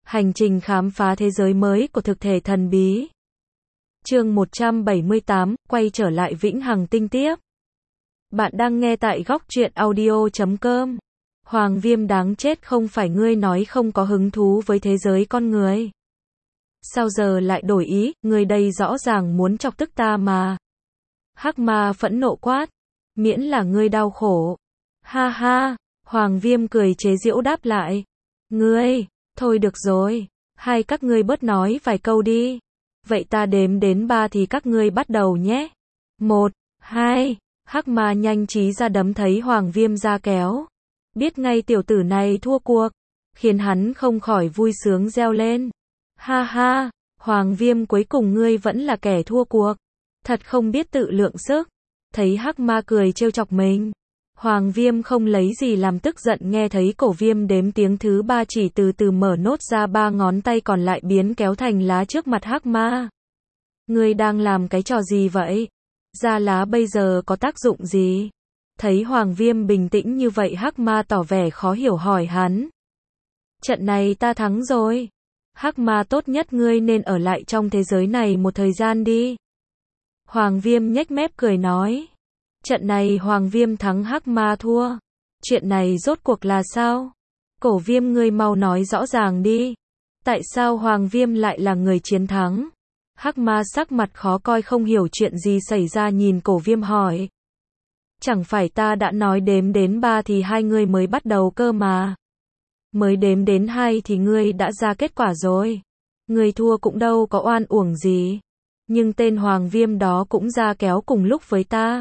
Hành trình khám phá thế giới mới của thực thể thần bí. Chương 178, quay trở lại Vĩnh Hằng Tinh tiếp. Bạn đang nghe tại góc truyện audio.com. Hoàng Viêm đáng chết, không phải ngươi nói không có hứng thú với thế giới con người. Sao giờ lại đổi ý, ngươi đây rõ ràng muốn chọc tức ta mà. Hắc Ma phẫn nộ quát. Miễn là ngươi đau khổ. Ha ha, Hoàng Viêm cười chế giễu đáp lại. Ngươi, thôi được rồi, hai các ngươi bớt nói vài câu đi. Vậy ta đếm đến 3 thì các ngươi bắt đầu nhé. 1, 2, Hắc Ma nhanh trí ra đấm thấy Hoàng Viêm ra kéo. Biết ngay tiểu tử này thua cuộc, khiến hắn không khỏi vui sướng reo lên. Ha ha, Hoàng Viêm, cuối cùng ngươi vẫn là kẻ thua cuộc. Thật không biết tự lượng sức. Thấy Hắc Ma cười trêu chọc mình, Hoàng Viêm không lấy gì làm tức giận, nghe thấy Cổ Viêm đếm tiếng thứ 3 chỉ từ từ mở nốt ra 3 ngón tay còn lại biến kéo thành lá trước mặt Hắc Ma. Ngươi đang làm cái trò gì vậy? Ra lá bây giờ có tác dụng gì? Thấy Hoàng Viêm bình tĩnh như vậy, Hắc Ma tỏ vẻ khó hiểu hỏi hắn. Trận này ta thắng rồi. Hắc Ma, tốt nhất ngươi nên ở lại trong thế giới này một thời gian đi. Hoàng Viêm nhếch mép cười nói. Trận này Hoàng Viêm thắng, Hắc Ma thua. Chuyện này rốt cuộc là sao? Cổ Viêm, ngươi mau nói rõ ràng đi. Tại sao Hoàng Viêm lại là người chiến thắng? Hắc Ma sắc mặt khó coi, không hiểu chuyện gì xảy ra, nhìn Cổ Viêm hỏi. Chẳng phải ta đã nói đếm đến 3 thì hai ngươi mới bắt đầu cơ mà. Mới đếm đến 2 thì ngươi đã ra kết quả rồi. Ngươi thua cũng đâu có oan uổng gì. Nhưng tên Hoàng Viêm đó cũng ra kéo cùng lúc với ta.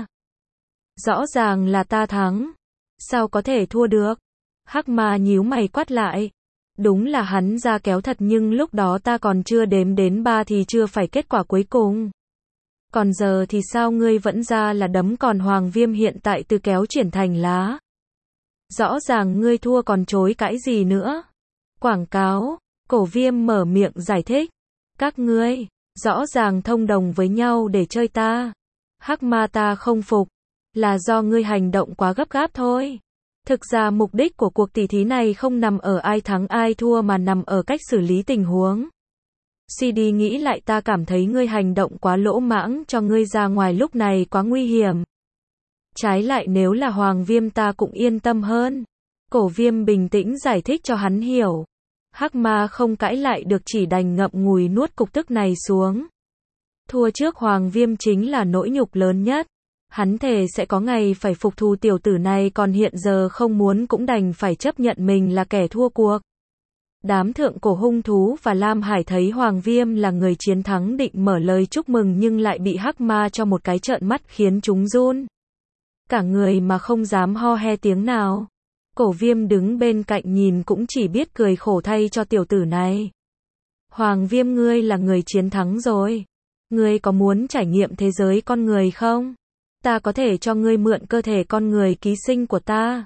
Rõ ràng là ta thắng. Sao có thể thua được? Hắc Ma nhíu mày quát lại. Đúng là hắn ra kéo thật, nhưng lúc đó ta còn chưa đếm đến 3 thì chưa phải kết quả cuối cùng. Còn giờ thì sao ngươi vẫn ra là đấm, còn Hoàng Viêm hiện tại từ kéo chuyển thành lá. Rõ ràng ngươi thua còn chối cãi gì nữa. Quảng cáo. Cổ Viêm mở miệng giải thích. Các ngươi rõ ràng thông đồng với nhau để chơi ta. Hắc Ma, ta không phục. Là do ngươi hành động quá gấp gáp thôi. Thực ra mục đích của cuộc tỷ thí này không nằm ở ai thắng ai thua mà nằm ở cách xử lý tình huống. Suy đi nghĩ lại, ta cảm thấy ngươi hành động quá lỗ mãng, cho ngươi ra ngoài lúc này quá nguy hiểm. Trái lại nếu là Hoàng Viêm ta cũng yên tâm hơn. Cổ Viêm bình tĩnh giải thích cho hắn hiểu. Hắc Ma không cãi lại được, chỉ đành ngậm ngùi nuốt cục tức này xuống. Thua trước Hoàng Viêm chính là nỗi nhục lớn nhất. Hắn thề sẽ có ngày phải phục thù tiểu tử này, còn hiện giờ không muốn cũng đành phải chấp nhận mình là kẻ thua cuộc. Đám thượng cổ hung thú và Lam Hải thấy Hoàng Viêm là người chiến thắng định mở lời chúc mừng, nhưng lại bị Hắc Ma cho một cái trợn mắt khiến chúng run cả người mà không dám ho he tiếng nào. Cổ Viêm đứng bên cạnh nhìn cũng chỉ biết cười khổ thay cho tiểu tử này. Hoàng Viêm, ngươi là người chiến thắng rồi. Ngươi có muốn trải nghiệm thế giới con người không? Ta có thể cho ngươi mượn cơ thể con người ký sinh của ta.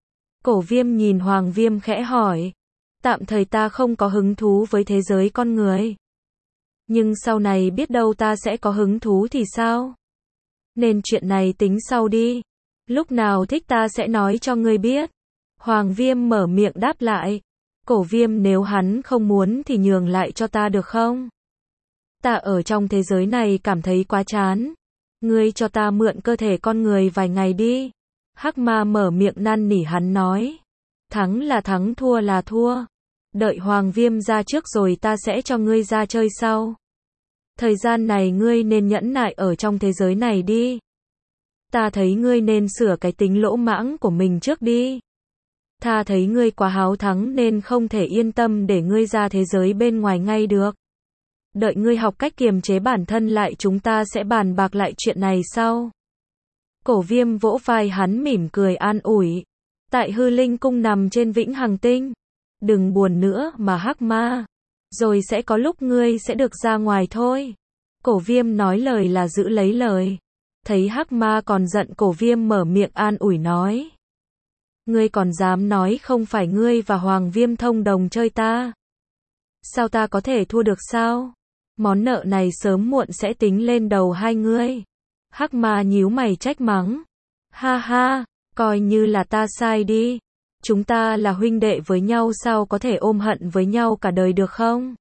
Cổ Viêm nhìn Hoàng Viêm khẽ hỏi. Tạm thời ta không có hứng thú với thế giới con người. Nhưng sau này biết đâu ta sẽ có hứng thú thì sao? Nên chuyện này tính sau đi. Lúc nào thích ta sẽ nói cho ngươi biết. Hoàng Viêm mở miệng đáp lại. Cổ Viêm, nếu hắn không muốn thì nhường lại cho ta được không? Ta ở trong thế giới này cảm thấy quá chán. Ngươi cho ta mượn cơ thể con người vài ngày đi. Hắc Ma mở miệng năn nỉ hắn nói. Thắng là thắng, thua là thua. Đợi Hoàng Viêm ra trước rồi ta sẽ cho ngươi ra chơi sau. Thời gian này ngươi nên nhẫn nại ở trong thế giới này đi. Ta thấy ngươi nên sửa cái tính lỗ mãng của mình trước đi. Ta thấy ngươi quá háo thắng nên không thể yên tâm để ngươi ra thế giới bên ngoài ngay được. Đợi ngươi học cách kiềm chế bản thân lại, chúng ta sẽ bàn bạc lại chuyện này sau. Cổ Viêm vỗ vai hắn mỉm cười an ủi. Tại Hư Linh Cung nằm trên Vĩnh Hằng Tinh. Đừng buồn nữa mà Hắc Ma. Rồi sẽ có lúc ngươi sẽ được ra ngoài thôi. Cổ Viêm nói lời là giữ lấy lời. Thấy Hắc Ma còn giận, Cổ Viêm mở miệng an ủi nói. Ngươi còn dám nói không phải ngươi và Hoàng Viêm thông đồng chơi ta? Sao ta có thể thua được sao? Món nợ này sớm muộn sẽ tính lên đầu hai ngươi. Hắc Ma nhíu mày trách mắng. Ha ha, coi như là ta sai đi. Chúng ta là huynh đệ với nhau sao có thể ôm hận với nhau cả đời được không?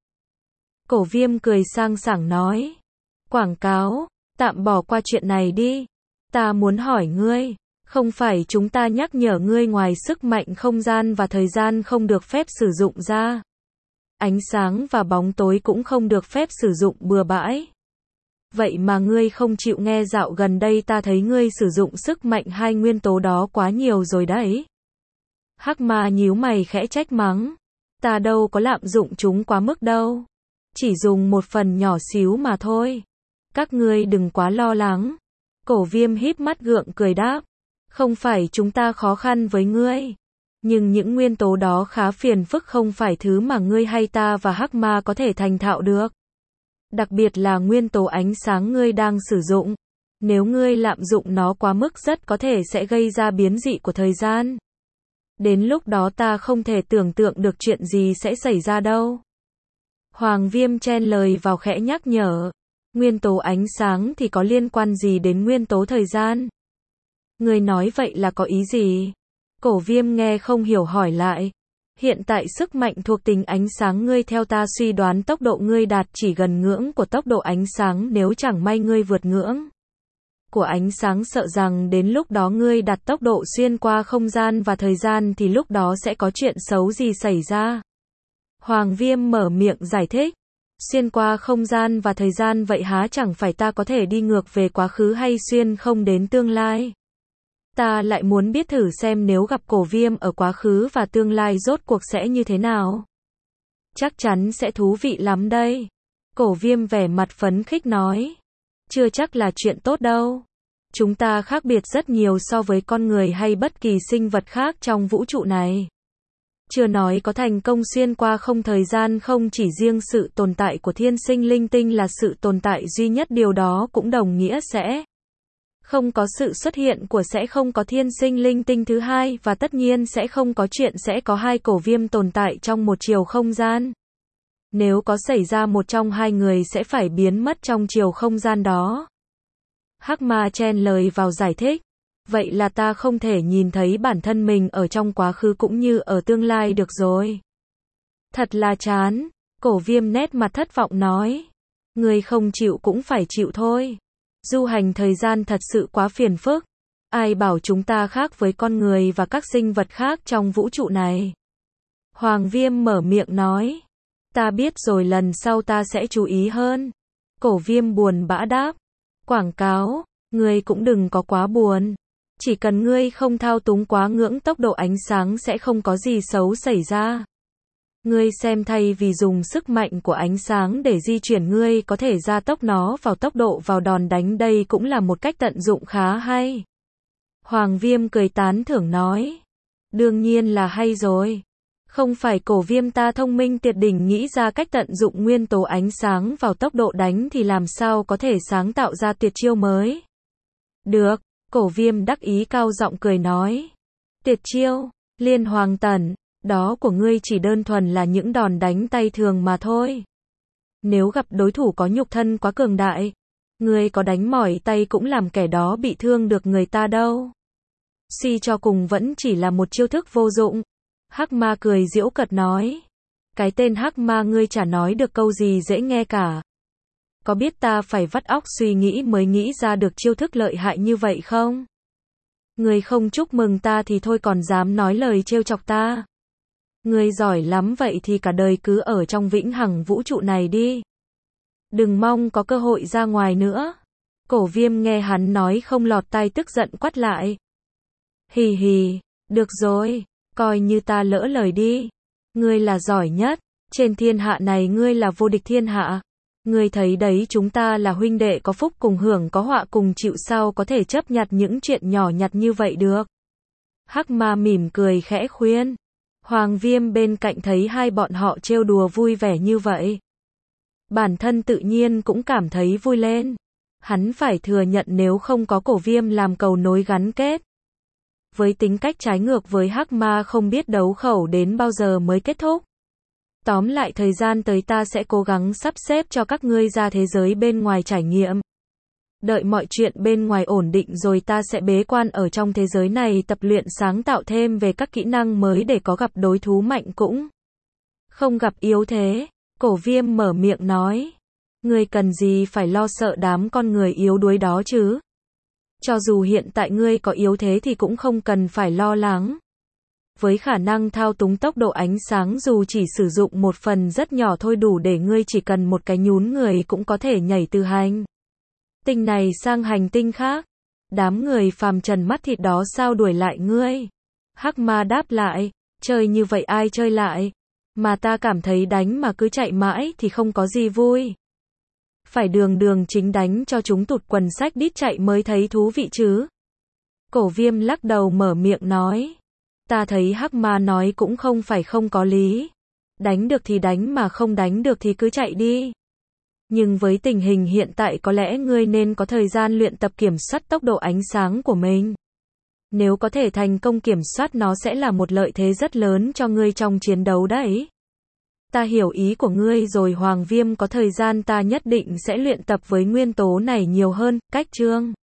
Cổ Viêm cười sang sảng nói. Quảng cáo, tạm bỏ qua chuyện này đi. Ta muốn hỏi ngươi, không phải chúng ta nhắc nhở ngươi ngoài sức mạnh không gian và thời gian không được phép sử dụng ra. Ánh sáng và bóng tối cũng không được phép sử dụng bừa bãi. Vậy mà ngươi không chịu nghe, dạo gần đây ta thấy ngươi sử dụng sức mạnh hai nguyên tố đó quá nhiều rồi đấy. Hắc Ma nhíu mày khẽ trách mắng. Ta đâu có lạm dụng chúng quá mức đâu. Chỉ dùng một phần nhỏ xíu mà thôi. Các ngươi đừng quá lo lắng. Cổ Viêm híp mắt gượng cười đáp. Không phải chúng ta khó khăn với ngươi. Nhưng những nguyên tố đó khá phiền phức, không phải thứ mà ngươi hay ta và Hắc Ma có thể thành thạo được. Đặc biệt là nguyên tố ánh sáng ngươi đang sử dụng. Nếu ngươi lạm dụng nó quá mức rất có thể sẽ gây ra biến dị của thời gian. Đến lúc đó ta không thể tưởng tượng được chuyện gì sẽ xảy ra đâu. Hoàng Viêm chen lời vào khẽ nhắc nhở. Nguyên tố ánh sáng thì có liên quan gì đến nguyên tố thời gian? Ngươi nói vậy là có ý gì? Cổ Viêm nghe không hiểu hỏi lại. Hiện tại sức mạnh thuộc tính ánh sáng ngươi theo ta suy đoán tốc độ ngươi đạt chỉ gần ngưỡng của tốc độ ánh sáng, nếu chẳng may ngươi vượt ngưỡng của ánh sáng, sợ rằng đến lúc đó ngươi đạt tốc độ xuyên qua không gian và thời gian thì lúc đó sẽ có chuyện xấu gì xảy ra. Hoàng Viêm mở miệng giải thích. Xuyên qua không gian và thời gian, vậy há chẳng phải ta có thể đi ngược về quá khứ hay xuyên không đến tương lai? Ta lại muốn biết thử xem nếu gặp Cổ Viêm ở quá khứ và tương lai rốt cuộc sẽ như thế nào. Chắc chắn sẽ thú vị lắm đây. Cổ Viêm vẻ mặt phấn khích nói. Chưa chắc là chuyện tốt đâu. Chúng ta khác biệt rất nhiều so với con người hay bất kỳ sinh vật khác trong vũ trụ này. Chưa nói có thành công xuyên qua không thời gian, không chỉ riêng sự tồn tại của thiên sinh linh tinh là sự tồn tại duy nhất, điều đó cũng đồng nghĩa sẽ không có sự xuất hiện của sẽ không có thiên sinh linh tinh thứ hai, và tất nhiên sẽ không có chuyện sẽ có hai Cổ Viêm tồn tại trong một chiều không gian. Nếu có xảy ra, một trong hai người sẽ phải biến mất trong chiều không gian đó. Hắc Ma chen lời vào giải thích. Vậy là ta không thể nhìn thấy bản thân mình ở trong quá khứ cũng như ở tương lai được rồi. Thật là chán. Cổ Viêm nét mặt thất vọng nói. Ngươi không chịu cũng phải chịu thôi. Du hành thời gian thật sự quá phiền phức. Ai bảo chúng ta khác với con người và các sinh vật khác trong vũ trụ này. Hoàng Viêm mở miệng nói. Ta biết rồi, lần sau ta sẽ chú ý hơn. Cổ Viêm buồn bã đáp. Quảng cáo, ngươi cũng đừng có quá buồn. Chỉ cần ngươi không thao túng quá ngưỡng tốc độ ánh sáng sẽ không có gì xấu xảy ra. Ngươi xem, thay vì dùng sức mạnh của ánh sáng để di chuyển, ngươi có thể gia tốc nó vào tốc độ vào đòn đánh, đây cũng là một cách tận dụng khá hay. Hoàng Viêm cười tán thưởng nói. Đương nhiên là hay rồi. Không phải Cổ Viêm ta thông minh tuyệt đỉnh nghĩ ra cách tận dụng nguyên tố ánh sáng vào tốc độ đánh thì làm sao có thể sáng tạo ra tuyệt chiêu mới. Được, Cổ Viêm đắc ý cao giọng cười nói. Tuyệt chiêu, Liên Hoàng Tẩn, đó của ngươi chỉ đơn thuần là những đòn đánh tay thường mà thôi. Nếu gặp đối thủ có nhục thân quá cường đại, ngươi có đánh mỏi tay cũng làm kẻ đó bị thương được người ta đâu. Suy cho cùng vẫn chỉ là một chiêu thức vô dụng. Hắc Ma cười giễu cợt nói. Cái tên Hắc Ma ngươi chả nói được câu gì dễ nghe cả. Có biết ta phải vắt óc suy nghĩ mới nghĩ ra được chiêu thức lợi hại như vậy không? Ngươi không chúc mừng ta thì thôi, còn dám nói lời trêu chọc ta. Ngươi giỏi lắm, vậy thì cả đời cứ ở trong vĩnh hằng vũ trụ này đi. Đừng mong có cơ hội ra ngoài nữa. Cổ Viêm nghe hắn nói không lọt tai tức giận quát lại. Hì hì, được rồi, coi như ta lỡ lời đi. Ngươi là giỏi nhất, trên thiên hạ này ngươi là vô địch thiên hạ. Ngươi thấy đấy, chúng ta là huynh đệ, có phúc cùng hưởng, có họa cùng chịu, sao có thể chấp nhặt những chuyện nhỏ nhặt như vậy được. Hắc Ma mỉm cười khẽ khuyên. Hoàng Viêm bên cạnh thấy hai bọn họ trêu đùa vui vẻ như vậy, bản thân tự nhiên cũng cảm thấy vui lên. Hắn phải thừa nhận nếu không có Cổ Viêm làm cầu nối gắn kết, với tính cách trái ngược với Hắc Ma, không biết đấu khẩu đến bao giờ mới kết thúc. Tóm lại, thời gian tới ta sẽ cố gắng sắp xếp cho các ngươi ra thế giới bên ngoài trải nghiệm. Đợi mọi chuyện bên ngoài ổn định rồi ta sẽ bế quan ở trong thế giới này tập luyện sáng tạo thêm về các kỹ năng mới để có gặp đối thú mạnh cũng không gặp yếu thế. Cổ Viêm mở miệng nói. Ngươi cần gì phải lo sợ đám con người yếu đuối đó chứ? Cho dù hiện tại ngươi có yếu thế thì cũng không cần phải lo lắng. Với khả năng thao túng tốc độ ánh sáng dù chỉ sử dụng một phần rất nhỏ thôi đủ để ngươi chỉ cần một cái nhún người cũng có thể nhảy từ hành tinh này sang hành tinh khác. Đám người phàm trần mắt thịt đó sao đuổi lại ngươi? Hắc Ma đáp lại, chơi như vậy ai chơi lại? Mà ta cảm thấy đánh mà cứ chạy mãi thì không có gì vui. Phải đường đường chính đánh cho chúng tụt quần sách đít chạy mới thấy thú vị chứ. Cổ Viêm lắc đầu mở miệng nói. Ta thấy Hắc Ma nói cũng không phải không có lý. Đánh được thì đánh mà không đánh được thì cứ chạy đi. Nhưng với tình hình hiện tại có lẽ ngươi nên có thời gian luyện tập kiểm soát tốc độ ánh sáng của mình. Nếu có thể thành công kiểm soát nó sẽ là một lợi thế rất lớn cho ngươi trong chiến đấu đấy. Ta hiểu ý của ngươi rồi Hoàng Viêm, có thời gian ta nhất định sẽ luyện tập với nguyên tố này nhiều hơn. Cách chương